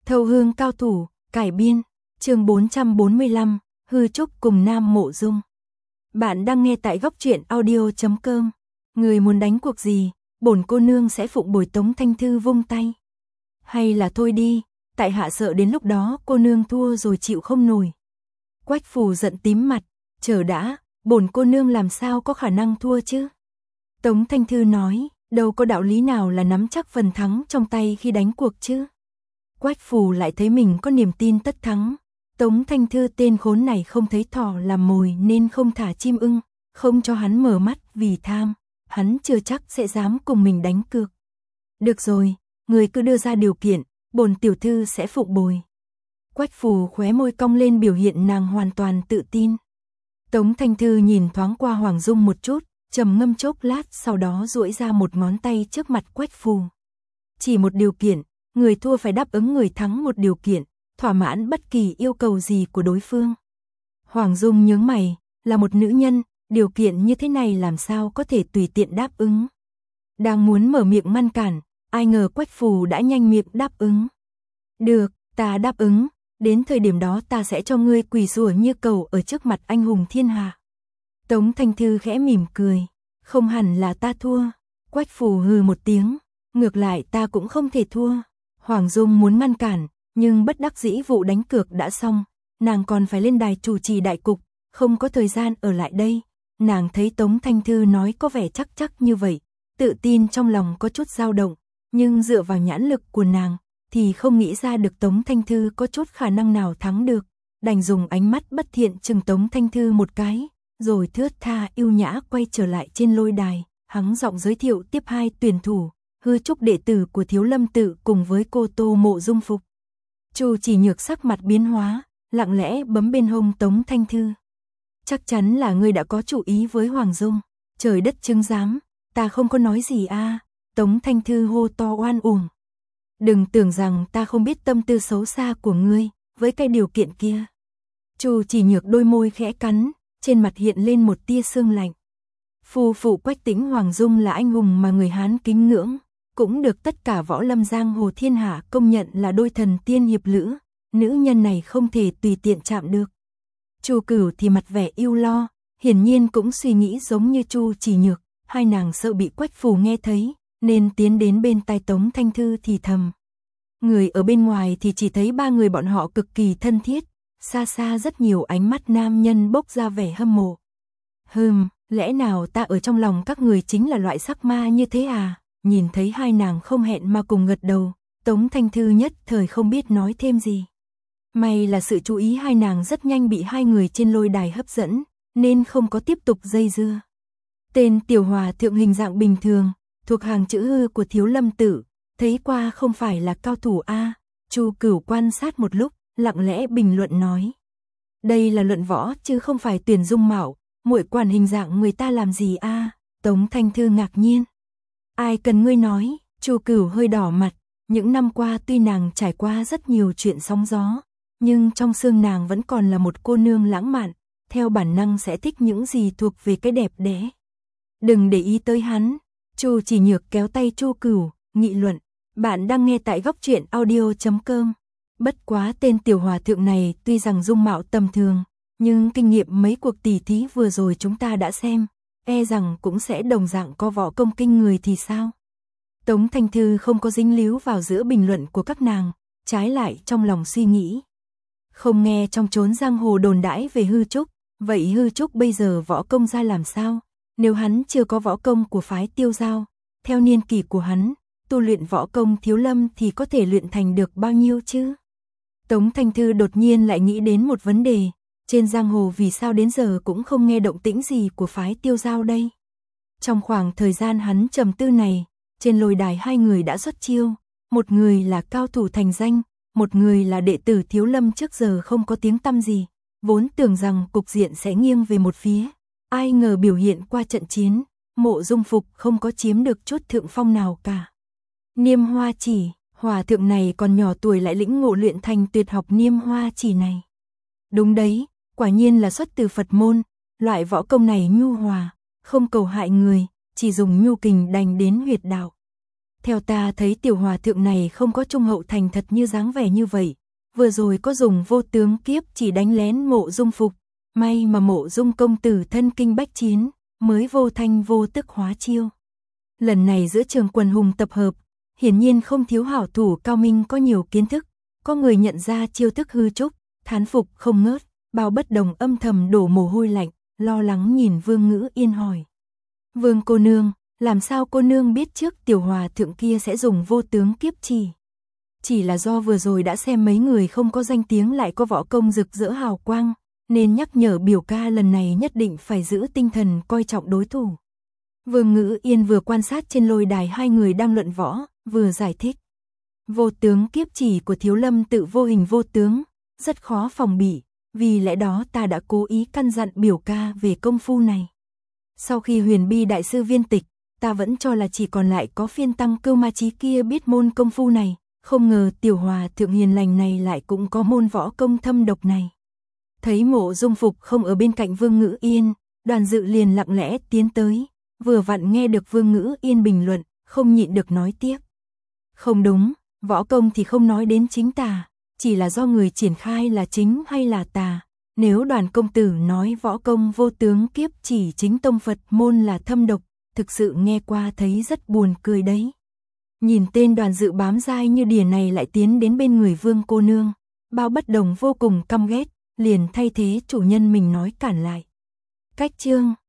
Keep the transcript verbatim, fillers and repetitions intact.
Thâu Hương cao thủ, cải biên, chương bốn trăm bốn mươi lăm, Hư Trúc cùng Nam Mộ Dung. Bạn đang nghe tại góc truyện audio chấm com. Người muốn đánh cuộc gì, bổn cô nương sẽ phụng bồi. Tống Thanh Thư vung tay. Hay là thôi đi, tại hạ sợ đến lúc đó cô nương thua rồi chịu không nổi. Quách Phù giận tím mặt, chờ đã, bổn cô nương làm sao có khả năng thua chứ? Tống Thanh Thư nói, đâu có đạo lý nào là nắm chắc phần thắng trong tay khi đánh cuộc chứ? Quách Phù lại thấy mình có niềm tin tất thắng. Tống Thanh Thư tên khốn này không thấy thỏ làm mồi nên không thả chim ưng, không cho hắn mở mắt vì tham, hắn chưa chắc sẽ dám cùng mình đánh cược. Được rồi, người cứ đưa ra điều kiện, bổn tiểu thư sẽ phụng bồi. Quách Phù khóe môi cong lên biểu hiện nàng hoàn toàn tự tin. Tống Thanh Thư nhìn thoáng qua Hoàng Dung một chút, trầm ngâm chốc lát sau đó duỗi ra một ngón tay trước mặt Quách Phù. Chỉ một điều kiện, người thua phải đáp ứng người thắng một điều kiện, thỏa mãn bất kỳ yêu cầu gì của đối phương. Hoàng Dung nhướng mày, là một nữ nhân, điều kiện như thế này làm sao có thể tùy tiện đáp ứng. Đang muốn mở miệng ngăn cản, ai ngờ Quách Phù đã nhanh miệng đáp ứng. Được, ta đáp ứng, đến thời điểm đó ta sẽ cho ngươi quỳ rủa như cầu ở trước mặt anh hùng thiên hạ. Tống Thanh Thư khẽ mỉm cười, không hẳn là ta thua. Quách Phù hừ một tiếng, ngược lại ta cũng không thể thua. Hoàng Dung muốn ngăn cản, nhưng bất đắc dĩ vụ đánh cược đã xong, nàng còn phải lên đài chủ trì đại cục, không có thời gian ở lại đây. Nàng thấy Tống Thanh Thư nói có vẻ chắc chắc như vậy, tự tin trong lòng có chút dao động, nhưng dựa vào nhãn lực của nàng, thì không nghĩ ra được Tống Thanh Thư có chút khả năng nào thắng được, đành dùng ánh mắt bất thiện chừng Tống Thanh Thư một cái, rồi thướt tha yêu nhã quay trở lại trên lôi đài, hắng giọng giới thiệu tiếp hai tuyển thủ, Hư Trúc đệ tử của Thiếu Lâm tự cùng với cô Tô Mộ Dung phục. Chu Chỉ Nhược sắc mặt biến hóa, lặng lẽ bấm bên hông Tống Thanh Thư. Chắc chắn là ngươi đã có chủ ý với Hoàng Dung, trời đất chứng giám, ta không có nói gì a. À. Tống Thanh Thư hô to oan uổng. Đừng tưởng rằng ta không biết tâm tư xấu xa của ngươi, với cái điều kiện kia. Chu Chỉ Nhược đôi môi khẽ cắn, trên mặt hiện lên một tia sương lạnh. Phu phụ Quách Tĩnh Hoàng Dung là anh hùng mà người Hán kính ngưỡng, cũng được tất cả võ lâm giang hồ thiên hạ công nhận là đôi thần tiên hiệp lữ, nữ nhân này không thể tùy tiện chạm được. Chu Cửu thì mặt vẻ yêu lo, hiển nhiên cũng suy nghĩ giống như Chu Chỉ Nhược, hai nàng sợ bị Quách Phù nghe thấy, nên tiến đến bên tai Tống Thanh Thư thì thầm. Người ở bên ngoài thì chỉ thấy ba người bọn họ cực kỳ thân thiết, xa xa rất nhiều ánh mắt nam nhân bốc ra vẻ hâm mộ. Hừm, lẽ nào ta ở trong lòng các người chính là loại sắc ma như thế à? Nhìn thấy hai nàng không hẹn mà cùng gật đầu, Tống Thanh Thư nhất thời không biết nói thêm gì. May là sự chú ý hai nàng rất nhanh bị hai người trên lôi đài hấp dẫn, nên không có tiếp tục dây dưa. Tên tiểu hòa thượng hình dạng bình thường, thuộc hàng chữ hư của Thiếu Lâm tự, thấy qua không phải là cao thủ a. Chu Cửu quan sát một lúc, lặng lẽ bình luận nói: đây là luận võ chứ không phải tuyển dung mạo, muội quản hình dạng người ta làm gì a? Tống Thanh Thư ngạc nhiên. Ai cần ngươi nói? Chu Cửu hơi đỏ mặt, những năm qua tuy nàng trải qua rất nhiều chuyện sóng gió, nhưng trong xương nàng vẫn còn là một cô nương lãng mạn, theo bản năng sẽ thích những gì thuộc về cái đẹp đẽ. Đừng để ý tới hắn. Chu Chỉ Nhược kéo tay Chu Cửu, nghị luận, bạn đang nghe tại góc truyện audio chấm com. Bất quá tên tiểu hòa thượng này tuy rằng dung mạo tầm thường, nhưng kinh nghiệm mấy cuộc tỉ thí vừa rồi chúng ta đã xem, e rằng cũng sẽ đồng dạng có võ công kinh người thì sao? Tống Thanh Thư không có dính líu vào giữa bình luận của các nàng, trái lại trong lòng suy nghĩ. Không nghe trong chốn giang hồ đồn đãi về Hư Trúc, vậy Hư Trúc bây giờ võ công ra làm sao? Nếu hắn chưa có võ công của phái Tiêu Giao, theo niên kỷ của hắn, tu luyện võ công Thiếu Lâm thì có thể luyện thành được bao nhiêu chứ? Tống Thanh Thư đột nhiên lại nghĩ đến một vấn đề, trên giang hồ vì sao đến giờ cũng không nghe động tĩnh gì của phái Tiêu Giao đây? Trong khoảng thời gian hắn trầm tư này, trên lôi đài hai người đã xuất chiêu, một người là cao thủ thành danh, một người là đệ tử Thiếu Lâm trước giờ không có tiếng tăm gì, vốn tưởng rằng cục diện sẽ nghiêng về một phía, ai ngờ biểu hiện qua trận chiến, Mộ Dung Phục không có chiếm được chút thượng phong nào cả. Niêm Hoa Chỉ, hòa thượng này còn nhỏ tuổi lại lĩnh ngộ luyện thành tuyệt học Niêm Hoa Chỉ này. Đúng đấy, quả nhiên là xuất từ Phật môn, loại võ công này nhu hòa, không cầu hại người, chỉ dùng nhu kình đành đến huyệt đạo. Theo ta thấy tiểu hòa thượng này không có trung hậu thành thật như dáng vẻ như vậy, vừa rồi có dùng vô tướng kiếp chỉ đánh lén Mộ Dung Phục, may mà Mộ Dung công tử thân kinh bách chiến, mới vô thanh vô tức hóa chiêu. Lần này giữa trường quần hùng tập hợp, hiển nhiên không thiếu hảo thủ cao minh có nhiều kiến thức, có người nhận ra chiêu thức hư trúc, thán phục không ngớt, Bao Bất Đồng âm thầm đổ mồ hôi lạnh, lo lắng nhìn Vương Ngữ Yên hỏi. Vương cô nương, làm sao cô nương biết trước tiểu hòa thượng kia sẽ dùng vô tướng kiếp chỉ? Chỉ là do vừa rồi đã xem mấy người không có danh tiếng lại có võ công rực rỡ hào quang, nên nhắc nhở biểu ca lần này nhất định phải giữ tinh thần coi trọng đối thủ. Vương Ngữ Yên vừa quan sát trên lôi đài hai người đang luận võ, vừa giải thích. Vô tướng kiếp chỉ của Thiếu Lâm tự vô hình vô tướng, rất khó phòng bị, vì lẽ đó ta đã cố ý căn dặn biểu ca về công phu này. Sau khi Huyền Bi đại sư viên tịch, ta vẫn cho là chỉ còn lại có phiên tăng Cưu Ma Chí kia biết môn công phu này, không ngờ tiểu hòa thượng hiền lành này lại cũng có môn võ công thâm độc này. Thấy Mộ Dung Phục không ở bên cạnh Vương Ngữ Yên, Đoàn Dự liền lặng lẽ tiến tới, vừa vặn nghe được Vương Ngữ Yên bình luận, không nhịn được nói tiếp. Không đúng, võ công thì không nói đến chính tà, chỉ là do người triển khai là chính hay là tà. Nếu Đoàn công tử nói võ công vô tướng kiếp chỉ chính tông Phật môn là thâm độc, thực sự nghe qua thấy rất buồn cười đấy. Nhìn tên Đoàn Dự bám dai như đỉa này lại tiến đến bên người Vương cô nương, Bao Bất Đồng vô cùng căm ghét, liền thay thế chủ nhân mình nói cản lại. Cách chương